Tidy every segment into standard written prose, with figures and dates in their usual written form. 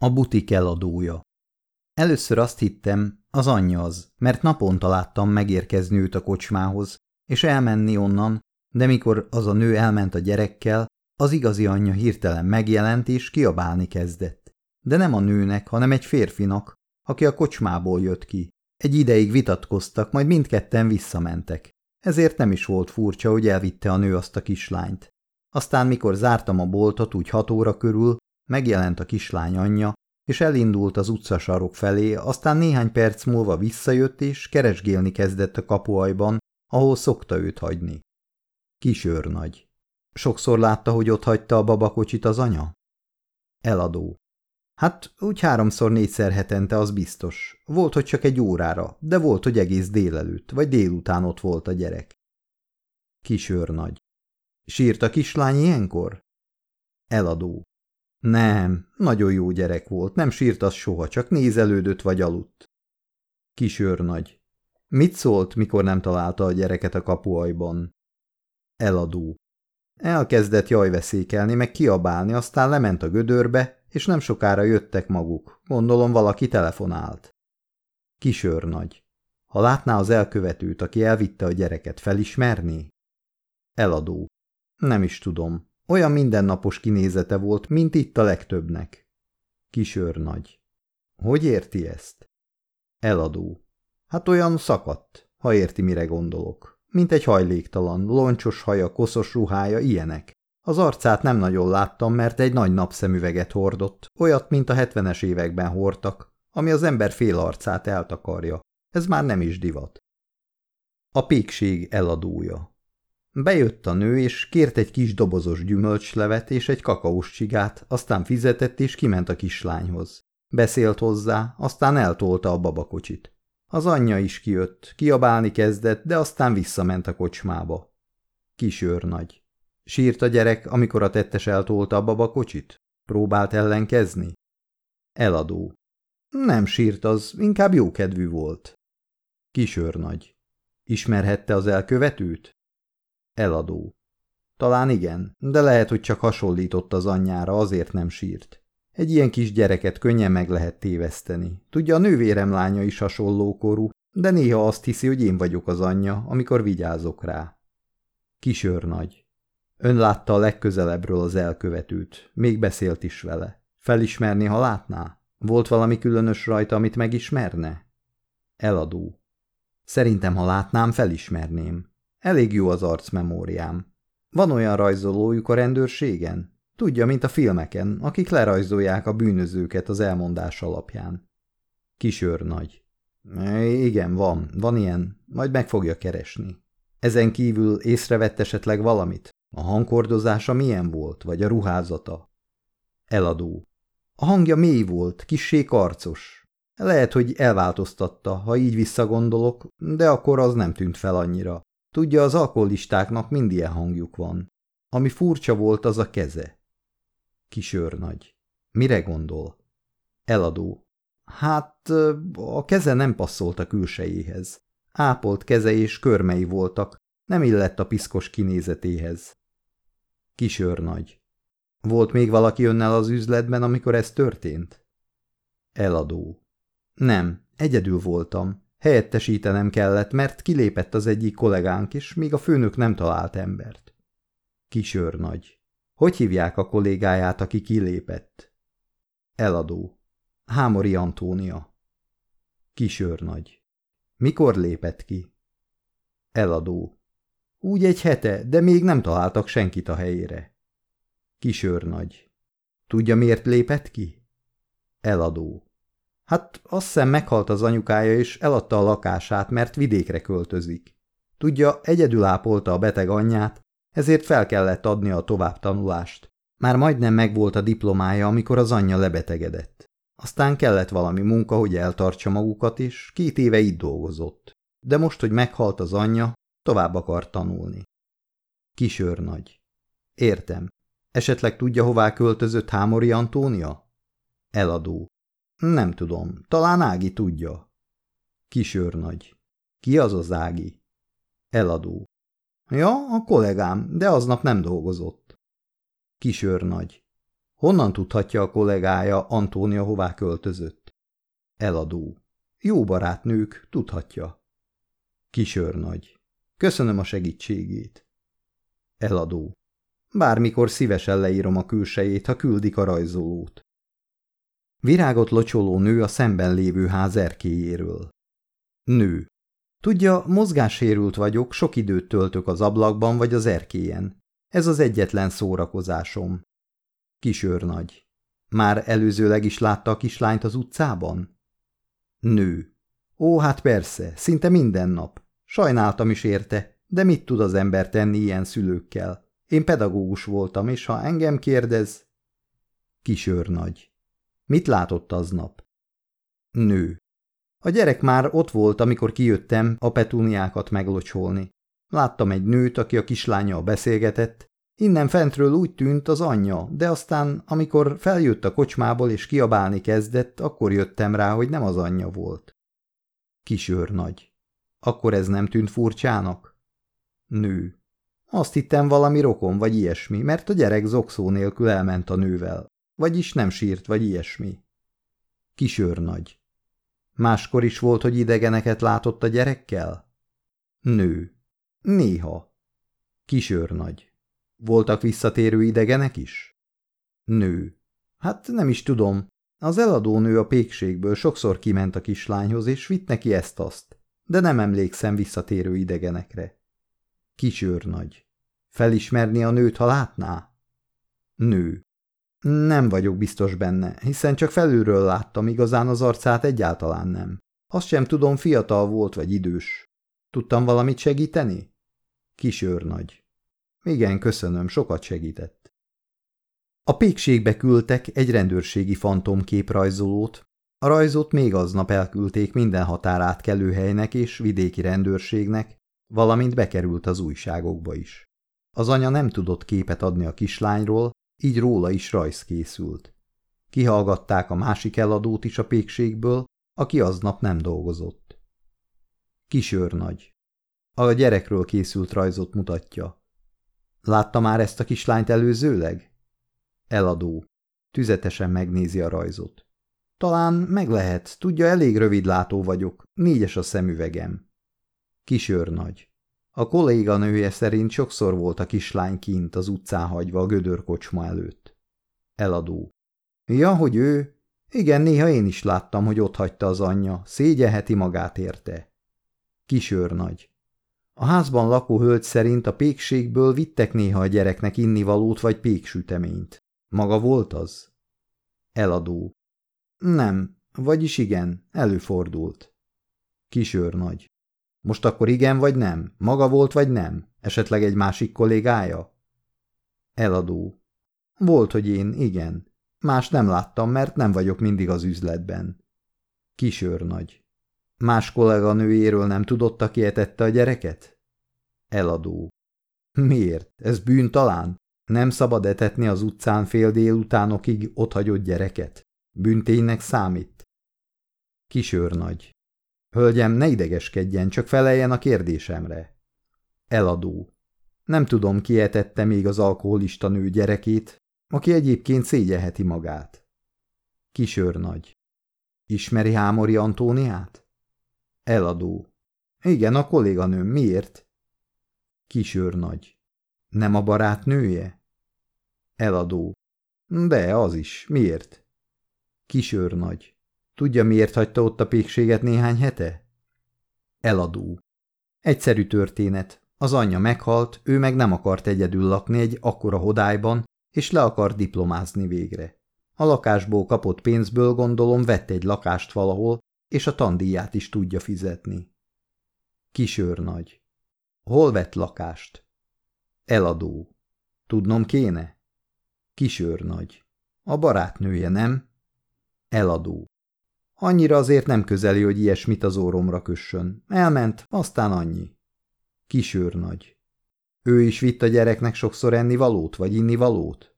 A butik eladója. Először azt hittem, az anyja az, mert naponta láttam megérkezni őt a kocsmához, és elmenni onnan, de mikor az a nő elment a gyerekkel, az igazi anyja hirtelen megjelent és kiabálni kezdett. De nem a nőnek, hanem egy férfinak, aki a kocsmából jött ki. Egy ideig vitatkoztak, majd mindketten visszamentek. Ezért nem is volt furcsa, hogy elvitte a nő azt a kislányt. Aztán, mikor zártam a boltot úgy 6 óra körül, megjelent a kislány anyja, és elindult az utcasarok felé, aztán néhány perc múlva visszajött, és keresgélni kezdett a kapuajban, ahol szokta őt hagyni. Kisőrnagy. Sokszor látta, hogy ott hagyta a babakocsit az anya? Eladó. Hát úgy 3-4 hetente, az biztos. Volt, hogy csak 1 órára, de volt, hogy egész délelőtt, vagy délután ott volt a gyerek. Kisőrnagy. Sírt a kislány ilyenkor? Eladó. Nem, nagyon jó gyerek volt, nem sírt az soha, csak nézelődött vagy aludt. Kisőrnagy. Mit szólt, mikor nem találta a gyereket a kapuajban? Eladó. Elkezdett jajveszékelni, meg kiabálni, aztán lement a gödörbe, és nem sokára jöttek maguk. Gondolom, valaki telefonált. Kisőrnagy. Ha látná az elkövetőt, aki elvitte a gyereket, felismerné? Eladó. Nem is tudom. Olyan mindennapos kinézete volt, mint itt a legtöbbnek. Kisőrnagy. Hogy érti ezt? Eladó. Hát olyan szakadt, ha érti, mire gondolok. Mint egy hajléktalan, loncsos haja, koszos ruhája, ilyenek. Az arcát nem nagyon láttam, mert egy nagy napszemüveget hordott, olyat, mint a 70-es években hordtak, ami az ember fél arcát eltakarja. Ez már nem is divat. A pékség eladója. Bejött a nő, és kért egy kis dobozos gyümölcslevet és egy kakaós csigát, aztán fizetett, és kiment a kislányhoz. Beszélt hozzá, aztán eltolta a babakocsit. Az anyja is kijött, kiabálni kezdett, de aztán visszament a kocsmába. Kisőrnagy. Sírt a gyerek, amikor a tettes eltolta a babakocsit? Próbált ellenkezni? Eladó. Nem sírt, az inkább jókedvű volt. Kisőrnagy. Ismerhette az elkövetőt? Eladó. Talán igen, de lehet, hogy csak hasonlított az anyjára, azért nem sírt. Egy ilyen kis gyereket könnyen meg lehet téveszteni. Tudja, a nővérem lánya is hasonlókorú, de néha azt hiszi, hogy én vagyok az anyja, amikor vigyázok rá. Kisőrnagy. Ön látta a legközelebbről az elkövetőt, még beszélt is vele. Felismerni, ha látná? Volt valami különös rajta, amit megismerne? Eladó. Szerintem, ha látnám, felismerném. Elég jó az arcmemóriám. Van olyan rajzolójuk a rendőrségen? Tudja, mint a filmeken, akik lerajzolják a bűnözőket az elmondás alapján. Kisőrnagy. Igen, van ilyen, majd meg fogja keresni. Ezen kívül észrevett esetleg valamit? A hangkordozása milyen volt, vagy a ruházata? Eladó. A hangja mély volt, kissé karcos. Lehet, hogy elváltoztatta, ha így visszagondolok, de akkor az nem tűnt fel annyira. Tudja, az alkoholistáknak mind ilyen hangjuk van. Ami furcsa volt, az a keze. Kisőrnagy. Mire gondol? Eladó. Hát, a keze nem passzolt a külsejéhez. Ápolt keze és körmei voltak, nem illett a piszkos kinézetéhez. Kisőrnagy. Volt még valaki önnel az üzletben, amikor ez történt? Eladó. Nem, egyedül voltam. Helyettesítenem kellett, mert kilépett az egyik kollégánk is, míg a főnök nem talált embert. Kisőrnagy. Hogy hívják a kollégáját, aki kilépett? Eladó. Hámori Antónia. Kisőrnagy. Mikor lépett ki? Eladó. Úgy 1 hete, de még nem találtak senkit a helyére. Kisőrnagy. Tudja, miért lépett ki? Eladó. Hát azt hiszem, meghalt az anyukája, és eladta a lakását, mert vidékre költözik. Tudja, egyedül ápolta a beteg anyját, ezért fel kellett adnia a továbbtanulást. Már majdnem megvolt a diplomája, amikor az anyja lebetegedett. Aztán kellett valami munka, hogy eltartsa magukat, és 2 éve itt dolgozott. De most, hogy meghalt az anyja, tovább akar tanulni. Kisőrnagy. Értem. Esetleg tudja, hová költözött Hámori Antónia? Eladó. Nem tudom, talán Ági tudja. Kisőrnagy. Ki az az Ági? Eladó. Ja, a kollégám, de aznap nem dolgozott. Kisőrnagy. Honnan tudhatja a kollégája, Antónia hová költözött? Eladó. Jó barátnők, tudhatja. Kisőrnagy. Köszönöm a segítségét. Eladó. Bármikor szívesen leírom a külsejét, ha küldik a rajzolót. Virágot locsoló nő a szemben lévő ház erkélyéről. Nő. Tudja, mozgássérült vagyok, sok időt töltök az ablakban vagy az erkélyen. Ez az egyetlen szórakozásom. Kisőrnagy. Már előzőleg is látta a kislányt az utcában? Nő. Ó, hát persze, szinte minden nap. Sajnáltam is érte, de mit tud az ember tenni ilyen szülőkkel? Én pedagógus voltam, és ha engem kérdez... Kisőrnagy. Mit látott aznap? Nő. A gyerek már ott volt, amikor kijöttem a petúniákat meglocsolni. Láttam egy nőt, aki a kislánnyal beszélgetett. Innen fentről úgy tűnt az anyja, de aztán, amikor feljött a kocsmából és kiabálni kezdett, akkor jöttem rá, hogy nem az anyja volt. Kisőrnagy. Akkor ez nem tűnt furcsának? Nő. Azt hittem valami rokon vagy ilyesmi, mert a gyerek zokszó nélkül elment a nővel. Vagyis nem sírt vagy ilyesmi. Kisőrnagy. Máskor is volt, hogy idegeneket látott a gyerekkel? Nő. Néha. Kisőrnagy. Voltak visszatérő idegenek is? Nő. Hát nem is tudom. Az eladónő a pékségből sokszor kiment a kislányhoz, és vitt neki ezt-azt, de nem emlékszem visszatérő idegenekre. Kisőrnagy. Felismerni a nőt, ha látná? Nő. Nem vagyok biztos benne, hiszen csak felülről láttam, igazán az arcát egyáltalán nem. Azt sem tudom, fiatal volt vagy idős. Tudtam valamit segíteni? Kisőrnagy. Igen, köszönöm, sokat segített. A pékségbe küldtek egy rendőrségi fantomképrajzolót. A rajzot még aznap elküldték minden határátkelőhelynek és vidéki rendőrségnek, valamint bekerült az újságokba is. Az anya nem tudott képet adni a kislányról, így róla is rajz készült. Kihallgatták a másik eladót is a pékségből, aki aznap nem dolgozott. Kisőrnagy. A gyerekről készült rajzot mutatja. Látta már ezt a kislányt előzőleg? Eladó. Tüzetesen megnézi a rajzot. Talán meg lehet, tudja, elég rövidlátó vagyok, 4-es a szemüvegem. Kisőrnagy. A kolléganője szerint sokszor volt a kislány kint az utcán hagyva a gödörkocsma előtt. Eladó. Ja, hogy ő? Igen, néha én is láttam, hogy ott hagyta az anyja, szégyelheti magát érte. Kisőrnagy. A házban lakó hölgy szerint a pékségből vittek néha a gyereknek innivalót vagy péksüteményt. Maga volt az? Eladó. Nem, vagyis igen, előfordult. Kisőrnagy. Most akkor igen vagy nem? Maga volt vagy nem? Esetleg egy másik kollégája? Eladó. Volt, hogy én, igen. Más nem láttam, mert nem vagyok mindig az üzletben. Kisőrnagy. Más kolléganőjéről nem tudott, aki etette a gyereket? Eladó. Miért? Ez bűn talán? Nem szabad etetni az utcán fél délutánokig otthagyott gyereket? Bűnténynek számít? Kisőrnagy. Hölgyem, ne idegeskedjen, csak feleljen a kérdésemre. Eladó. Nem tudom, ki etette még az alkoholista nő gyerekét, aki egyébként szégyelheti magát. Kisőrnagy. Ismeri Hámori Antóniát? Eladó. Igen, a kolléganőm. Miért? Kisőrnagy. Nem a barátnője? Eladó. De, az is. Miért? Kisőrnagy. Tudja, miért hagyta ott a pékséget néhány hete? Eladó. Egyszerű történet. Az anyja meghalt, ő meg nem akart egyedül lakni egy akkora hodályban, és le akart diplomázni végre. A lakásból kapott pénzből gondolom vett egy lakást valahol, és a tandíját is tudja fizetni. Kisőrnagy. Hol vett lakást? Eladó. Tudnom kéne? Kisőrnagy. A barátnője, nem? Eladó. Annyira azért nem közeli, hogy ilyesmit az orromra kössön. Elment, aztán annyi. Kisőrnagy. Ő is vitt a gyereknek sokszor ennivalót vagy innivalót?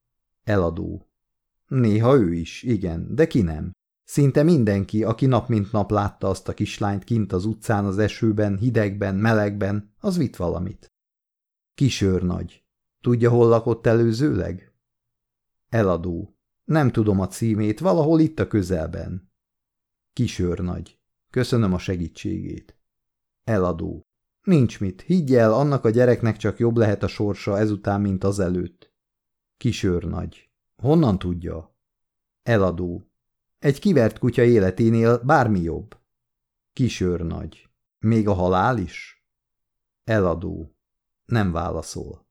Eladó. Néha ő is, igen, de ki nem. Szinte mindenki, aki nap mint nap látta azt a kislányt kint az utcán az esőben, hidegben, melegben, az vitt valamit. Kisőrnagy. Tudja, hol lakott előzőleg? Eladó. Nem tudom a címét, valahol itt a közelben. Kisőrnagy. Köszönöm a segítségét. Eladó. Nincs mit, higgy el, annak a gyereknek csak jobb lehet a sorsa ezután, mint azelőtt. Kisőrnagy. Honnan tudja? Eladó. Egy kivert kutya életénél bármi jobb. Kisőrnagy. Még a halál is? Eladó. Nem válaszol.